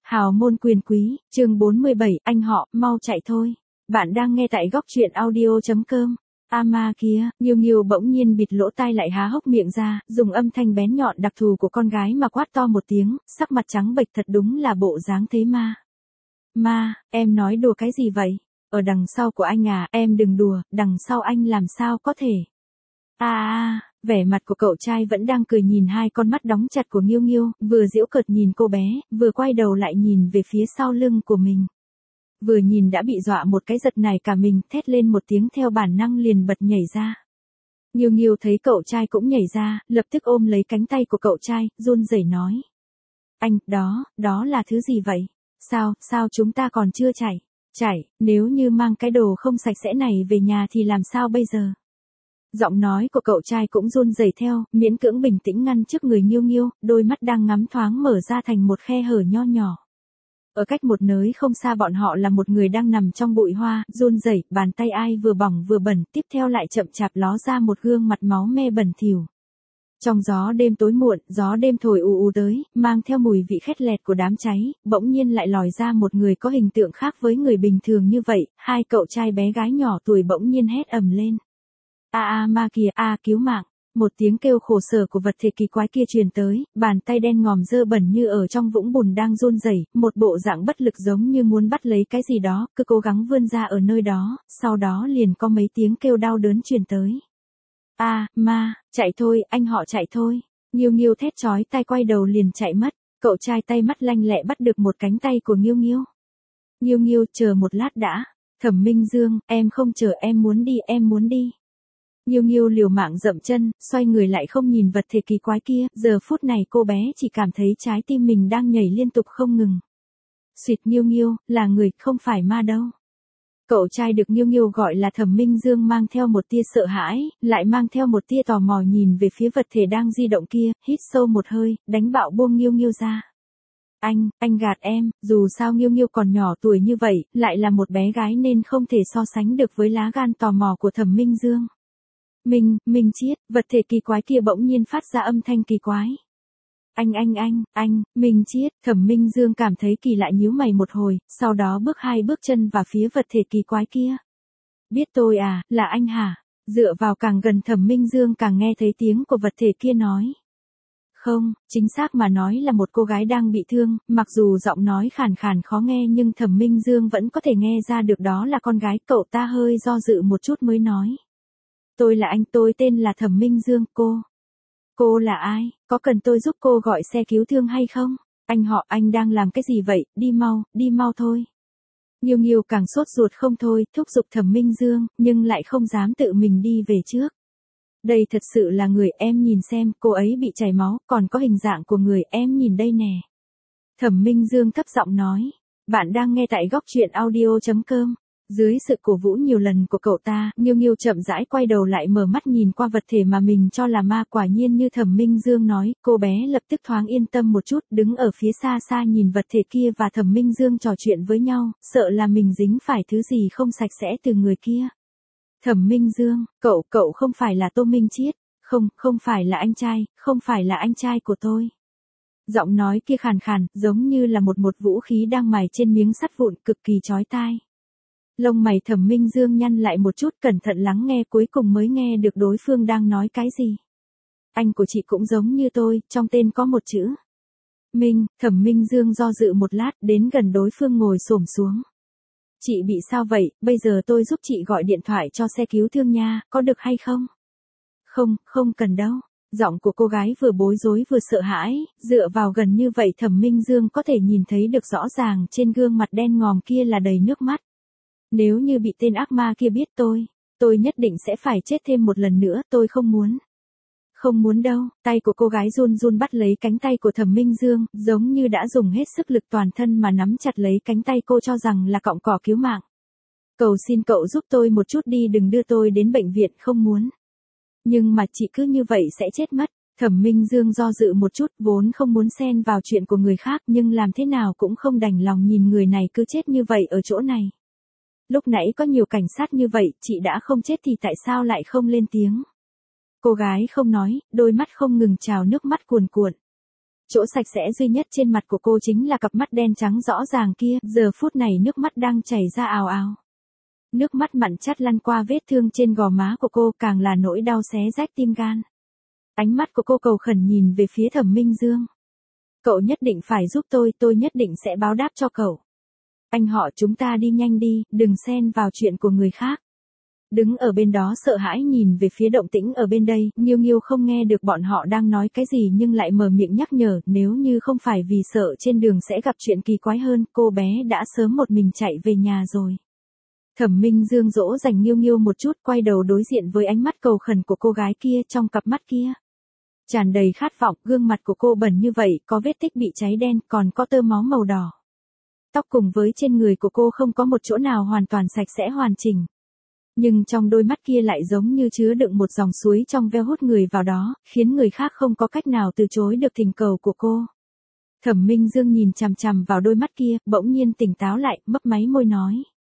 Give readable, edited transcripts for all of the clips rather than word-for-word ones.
Hào môn quyền quý, chương 47, anh họ, mau chạy thôi. Bạn đang nghe tại góc truyện audio.com. Ma kia, Nghiêu Nghiêu bỗng nhiên bịt lỗ tai lại há hốc miệng ra, dùng âm thanh bén nhọn đặc thù của con gái mà quát to một tiếng, sắc mặt trắng bệch thật đúng là bộ dáng thế ma. Ma, em nói đùa cái gì vậy? Ở đằng sau của anh à, em đừng đùa, đằng sau anh làm sao có thể. Vẻ mặt của cậu trai vẫn đang cười nhìn hai con mắt đóng chặt của Nghiêu Nghiêu, vừa giễu cợt nhìn cô bé, vừa quay đầu lại nhìn về phía sau lưng của mình. Vừa nhìn đã bị dọa một cái giật này cả mình, thét lên một tiếng theo bản năng liền bật nhảy ra. Nghiêu Nghiêu thấy cậu trai cũng nhảy ra, lập tức ôm lấy cánh tay của cậu trai, run rẩy nói. Anh, đó là thứ gì vậy? Sao chúng ta còn chưa chạy, nếu như mang cái đồ không sạch sẽ này về nhà thì làm sao bây giờ? Giọng nói của cậu trai cũng run rẩy theo, miễn cưỡng bình tĩnh ngăn trước người Nghiêu Nghiêu, đôi mắt đang ngắm thoáng mở ra thành một khe hở nho nhỏ. Ở cách một nơi không xa bọn họ là một người đang nằm trong bụi hoa, run rẩy, bàn tay ai vừa bỏng vừa bẩn, tiếp theo lại chậm chạp ló ra một gương mặt máu me bẩn thỉu. Trong gió đêm tối muộn, gió đêm thổi ù tới, mang theo mùi vị khét lẹt của đám cháy, bỗng nhiên lại lòi ra một người có hình tượng khác với người bình thường như vậy, hai cậu trai bé gái nhỏ tuổi bỗng nhiên hét ầm lên. Ma kìa, cứu mạng. Một tiếng kêu khổ sở của vật thể kỳ quái kia truyền tới, bàn tay đen ngòm dơ bẩn như ở trong vũng bùn đang run rẩy, một bộ dạng bất lực giống như muốn bắt lấy cái gì đó, cứ cố gắng vươn ra ở nơi đó, sau đó liền có mấy tiếng kêu đau đớn truyền tới. Ma, chạy thôi, anh họ chạy thôi. Nghiêu Nghiêu thét chói tai quay đầu liền chạy mất, cậu trai tay mắt lanh lẹ bắt được một cánh tay của Nghiêu Nghiêu. Nghiêu Nghiêu, chờ một lát đã. Thẩm Minh Dương, em không chờ, em muốn đi. Nghiêu Nghiêu liều mạng dậm chân, xoay người lại không nhìn vật thể kỳ quái kia, giờ phút này cô bé chỉ cảm thấy trái tim mình đang nhảy liên tục không ngừng. Xuyệt, Nghiêu Nghiêu, là người, không phải ma đâu. Cậu trai được Nghiêu Nghiêu gọi là Thẩm Minh Dương mang theo một tia sợ hãi, lại mang theo một tia tò mò nhìn về phía vật thể đang di động kia, hít sâu một hơi, đánh bạo buông Nghiêu Nghiêu ra. Anh gạt em, dù sao Nghiêu Nghiêu còn nhỏ tuổi như vậy, lại là một bé gái nên không thể so sánh được với lá gan tò mò của Thẩm Minh Dương. Minh Chiết, vật thể kỳ quái kia bỗng nhiên phát ra âm thanh kỳ quái. Anh, Minh Chiết, Thẩm Minh Dương cảm thấy kỳ lạ nhíu mày một hồi, sau đó bước hai bước chân vào phía vật thể kỳ quái kia. Biết tôi à, là anh hả? Dựa vào càng gần Thẩm Minh Dương càng nghe thấy tiếng của vật thể kia nói. Không, chính xác mà nói là một cô gái đang bị thương, mặc dù giọng nói khàn khàn khó nghe nhưng Thẩm Minh Dương vẫn có thể nghe ra được đó là con gái, cậu ta hơi do dự một chút mới nói. Tôi là anh, tôi tên là Thẩm Minh Dương, cô là ai, có cần tôi giúp cô gọi xe cứu thương hay không? Anh họ, anh đang làm cái gì vậy, đi mau thôi. Nghiêu Nghiêu càng sốt ruột không thôi, thúc giục Thẩm Minh Dương, nhưng lại không dám tự mình đi về trước. Đây thật sự là người, em nhìn xem, cô ấy bị chảy máu, còn có hình dạng của người, em nhìn đây nè. Thẩm Minh Dương thấp giọng nói, bạn đang nghe tại góc truyện audio.com. Dưới sự cổ vũ nhiều lần của cậu ta, Nghiêu Nghiêu chậm rãi quay đầu lại mở mắt nhìn qua vật thể mà mình cho là ma, quả nhiên như Thẩm Minh Dương nói, cô bé lập tức thoáng yên tâm một chút, đứng ở phía xa xa nhìn vật thể kia và Thẩm Minh Dương trò chuyện với nhau, sợ là mình dính phải thứ gì không sạch sẽ từ người kia. Thẩm Minh Dương, cậu không phải là Tô Minh Chiết, không phải là anh trai, không phải là anh trai của tôi. Giọng nói kia khàn khàn, giống như là một vũ khí đang mài trên miếng sắt vụn, cực kỳ chói tai. Lông mày Thẩm Minh Dương nhăn lại một chút, cẩn thận lắng nghe, cuối cùng mới nghe được đối phương đang nói cái gì. Anh của chị cũng giống như tôi, trong tên có một chữ Minh. Thẩm Minh Dương do dự một lát, đến gần đối phương ngồi xổm xuống. Chị bị sao vậy, bây giờ tôi giúp chị gọi điện thoại cho xe cứu thương nha, có được hay không? Không cần đâu. Giọng của cô gái vừa bối rối vừa sợ hãi, dựa vào gần như vậy Thẩm Minh Dương có thể nhìn thấy được rõ ràng trên gương mặt đen ngòm kia là đầy nước mắt. Nếu như bị tên ác ma kia biết tôi nhất định sẽ phải chết thêm một lần nữa, tôi không muốn. Không muốn đâu, tay của cô gái run run bắt lấy cánh tay của Thẩm Minh Dương, giống như đã dùng hết sức lực toàn thân mà nắm chặt lấy cánh tay cô cho rằng là cọng cỏ cứu mạng. Cầu xin cậu giúp tôi một chút đi, đừng đưa tôi đến bệnh viện, không muốn. Nhưng mà chị cứ như vậy sẽ chết mất. Thẩm Minh Dương do dự một chút, vốn không muốn xen vào chuyện của người khác nhưng làm thế nào cũng không đành lòng nhìn người này cứ chết như vậy ở chỗ này. Lúc nãy có nhiều cảnh sát như vậy, chị đã không chết thì tại sao lại không lên tiếng? Cô gái không nói, đôi mắt không ngừng trào nước mắt cuồn cuộn. Chỗ sạch sẽ duy nhất trên mặt của cô chính là cặp mắt đen trắng rõ ràng kia, giờ phút này nước mắt đang chảy ra ào ào. Nước mắt mặn chát lăn qua vết thương trên gò má của cô, càng là nỗi đau xé rách tim gan. Ánh mắt của cô cầu khẩn nhìn về phía Thẩm Minh Dương. Cậu nhất định phải giúp tôi nhất định sẽ báo đáp cho cậu. Anh họ, chúng ta đi nhanh đi, đừng xen vào chuyện của người khác. Đứng ở bên đó sợ hãi nhìn về phía động tĩnh ở bên đây, Nghiêu Nghiêu không nghe được bọn họ đang nói cái gì nhưng lại mở miệng nhắc nhở, nếu như không phải vì sợ trên đường sẽ gặp chuyện kỳ quái hơn, cô bé đã sớm một mình chạy về nhà rồi. Thẩm Minh Dương dỗ dành Nghiêu Nghiêu một chút, quay đầu đối diện với ánh mắt cầu khẩn của cô gái kia, trong cặp mắt kia tràn đầy khát vọng, gương mặt của cô bẩn như vậy, có vết tích bị cháy đen, còn có tơ máu màu đỏ. Tóc cùng với trên người của cô không có một chỗ nào hoàn toàn sạch sẽ hoàn chỉnh. Nhưng trong đôi mắt kia lại giống như chứa đựng một dòng suối trong veo hút người vào đó, khiến người khác không có cách nào từ chối được thỉnh cầu của cô. Thẩm Minh Dương nhìn chằm chằm vào đôi mắt kia, bỗng nhiên tỉnh táo lại, mấp máy môi nói.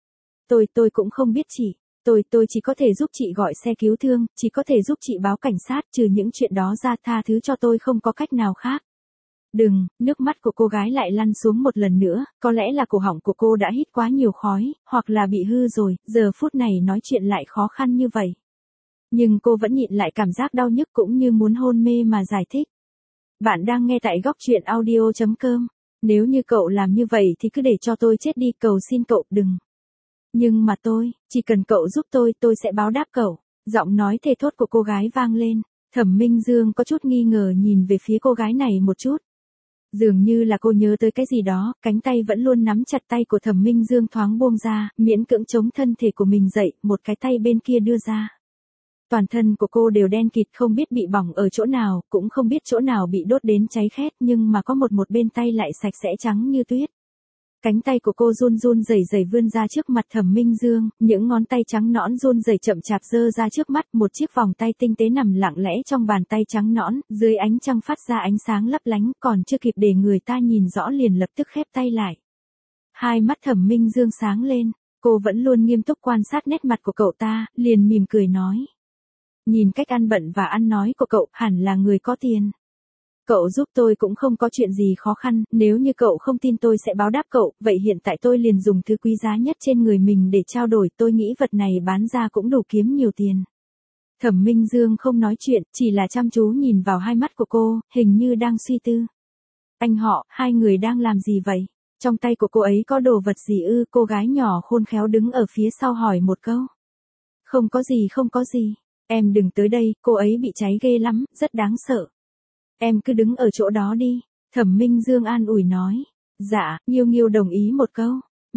Tôi cũng không biết chị. Tôi chỉ có thể giúp chị gọi xe cứu thương, chỉ có thể giúp chị báo cảnh sát, trừ những chuyện đó ra tha thứ cho tôi không có cách nào khác. Đừng, nước mắt của cô gái lại lăn xuống một lần nữa, có lẽ là cổ họng của cô đã hít quá nhiều khói, hoặc là bị hư rồi, giờ phút này nói chuyện lại khó khăn như vậy. Nhưng cô vẫn nhịn lại cảm giác đau nhức cũng như muốn hôn mê mà giải thích. Bạn đang nghe tại góc truyện audio.com. Nếu như cậu làm như vậy thì cứ để cho tôi chết đi, cầu xin cậu đừng. Nhưng mà chỉ cần cậu giúp tôi sẽ báo đáp cậu. Giọng nói thề thốt của cô gái vang lên. Thẩm Minh Dương có chút nghi ngờ nhìn về phía cô gái này một chút. Dường như là cô nhớ tới cái gì đó, cánh tay vẫn luôn nắm chặt tay của Thẩm Minh Dương thoáng buông ra, miễn cưỡng chống thân thể của mình dậy, một cái tay bên kia đưa ra. Toàn thân của cô đều đen kịt, không biết bị bỏng ở chỗ nào, cũng không biết chỗ nào bị đốt đến cháy khét, nhưng mà có một bên tay lại sạch sẽ trắng như tuyết. Cánh tay của cô run run rẩy rẩy vươn ra trước mặt Thẩm Minh Dương, những ngón tay trắng nõn run rẩy chậm chạp giơ ra trước mắt, một chiếc vòng tay tinh tế nằm lặng lẽ trong bàn tay trắng nõn, dưới ánh trăng phát ra ánh sáng lấp lánh, còn chưa kịp để người ta nhìn rõ liền lập tức khép tay lại. Hai mắt Thẩm Minh Dương sáng lên, cô vẫn luôn nghiêm túc quan sát nét mặt của cậu ta, liền mỉm cười nói. Nhìn cách ăn bận và ăn nói của cậu, hẳn là người có tiền. Cậu giúp tôi cũng không có chuyện gì khó khăn, nếu như cậu không tin tôi sẽ báo đáp cậu, vậy hiện tại tôi liền dùng thứ quý giá nhất trên người mình để trao đổi, tôi nghĩ vật này bán ra cũng đủ kiếm nhiều tiền. Thẩm Minh Dương không nói chuyện, chỉ là chăm chú nhìn vào hai mắt của cô, hình như đang suy tư. Anh họ, hai người đang làm gì vậy? Trong tay của cô ấy có đồ vật gì ư? Cô gái nhỏ khôn khéo đứng ở phía sau hỏi một câu. Không có gì. Em đừng tới đây, cô ấy bị cháy ghê lắm, rất đáng sợ. Em cứ đứng ở chỗ đó đi, Thẩm Minh Dương an ủi nói. Dạ, Nghiêu Nghiêu đồng ý một câu.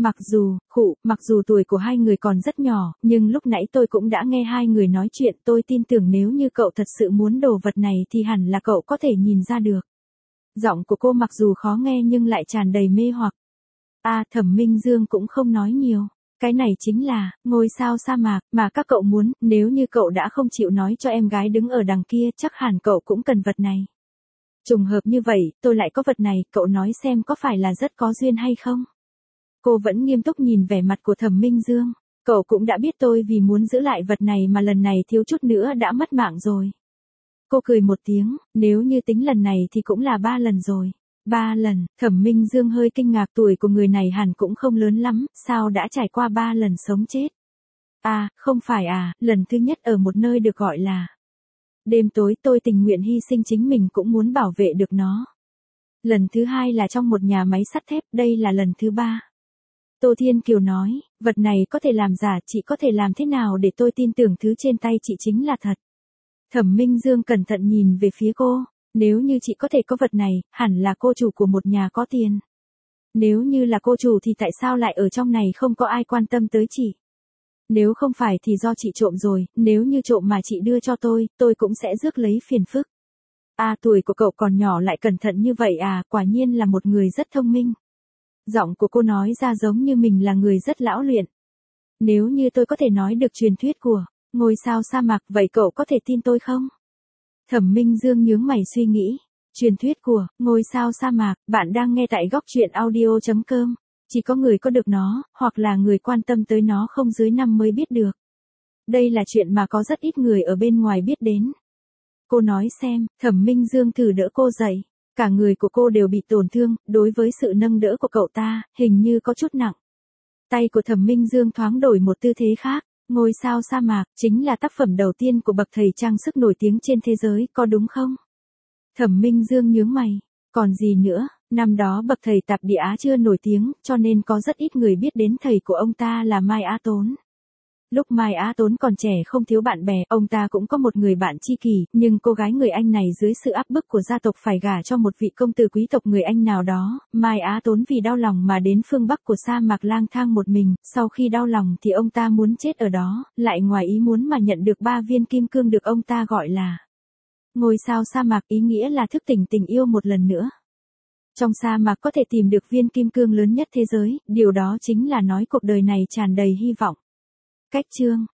Mặc dù tuổi của hai người còn rất nhỏ, nhưng lúc nãy tôi cũng đã nghe hai người nói chuyện, tôi tin tưởng nếu như cậu thật sự muốn đồ vật này thì hẳn là cậu có thể nhìn ra được. Giọng của cô mặc dù khó nghe nhưng lại tràn đầy mê hoặc. Thẩm Minh Dương cũng không nói nhiều. Cái này chính là ngôi sao sa mạc mà các cậu muốn, nếu như cậu đã không chịu nói cho em gái đứng ở đằng kia, chắc hẳn cậu cũng cần vật này. Trùng hợp như vậy, tôi lại có vật này, cậu nói xem có phải là rất có duyên hay không? Cô vẫn nghiêm túc nhìn vẻ mặt của Thẩm Minh Dương. Cậu cũng đã biết tôi vì muốn giữ lại vật này mà lần này thiếu chút nữa đã mất mạng rồi. Cô cười một tiếng, nếu như tính lần này thì cũng là 3 lần rồi. 3 lần, Thẩm Minh Dương hơi kinh ngạc, tuổi của người này hẳn cũng không lớn lắm, sao đã trải qua 3 lần sống chết. Không phải lần thứ nhất ở một nơi được gọi là đêm tối, tôi tình nguyện hy sinh chính mình cũng muốn bảo vệ được nó. Lần thứ hai là trong một nhà máy sắt thép, đây là lần thứ 3. Tô Thiên Kiều nói, vật này có thể làm giả, chị có thể làm thế nào để tôi tin tưởng thứ trên tay chị chính là thật? Thẩm Minh Dương cẩn thận nhìn về phía cô, nếu như chị có thể có vật này, hẳn là cô chủ của một nhà có tiền. Nếu như là cô chủ thì tại sao lại ở trong này không có ai quan tâm tới chị? Nếu không phải thì do chị trộm rồi, nếu như trộm mà chị đưa cho tôi cũng sẽ rước lấy phiền phức. Tuổi của cậu còn nhỏ lại cẩn thận như vậy quả nhiên là một người rất thông minh. Giọng của cô nói ra giống như mình là người rất lão luyện. Nếu như tôi có thể nói được truyền thuyết của ngôi sao sa mạc, vậy cậu có thể tin tôi không? Thẩm Minh Dương nhướng mày suy nghĩ. Truyền thuyết của ngôi sao sa mạc, bạn đang nghe tại góc truyện audio.com. Chỉ có người có được nó, hoặc là người quan tâm tới nó không dưới 5 mới biết được. Đây là chuyện mà có rất ít người ở bên ngoài biết đến. Cô nói xem, Thẩm Minh Dương thử đỡ cô dậy. Cả người của cô đều bị tổn thương, đối với sự nâng đỡ của cậu ta, hình như có chút nặng. Tay của Thẩm Minh Dương thoáng đổi một tư thế khác. Ngôi sao sa mạc, chính là tác phẩm đầu tiên của bậc thầy trang sức nổi tiếng trên thế giới, có đúng không? Thẩm Minh Dương nhướng mày. Còn gì nữa, năm đó bậc thầy tạp địa Á chưa nổi tiếng, cho nên có rất ít người biết đến thầy của ông ta là Mai Á Tốn. Lúc Mai Á Tốn còn trẻ không thiếu bạn bè, ông ta cũng có một người bạn tri kỷ, nhưng cô gái người Anh này dưới sự áp bức của gia tộc phải gả cho một vị công tử quý tộc người Anh nào đó, Mai Á Tốn vì đau lòng mà đến phương Bắc của sa mạc lang thang một mình, sau khi đau lòng thì ông ta muốn chết ở đó, lại ngoài ý muốn mà nhận được 3 viên kim cương được ông ta gọi là ngôi sao sa mạc, ý nghĩa là thức tỉnh tình yêu một lần nữa. Trong sa mạc có thể tìm được viên kim cương lớn nhất thế giới, điều đó chính là nói cuộc đời này tràn đầy hy vọng. Cách chương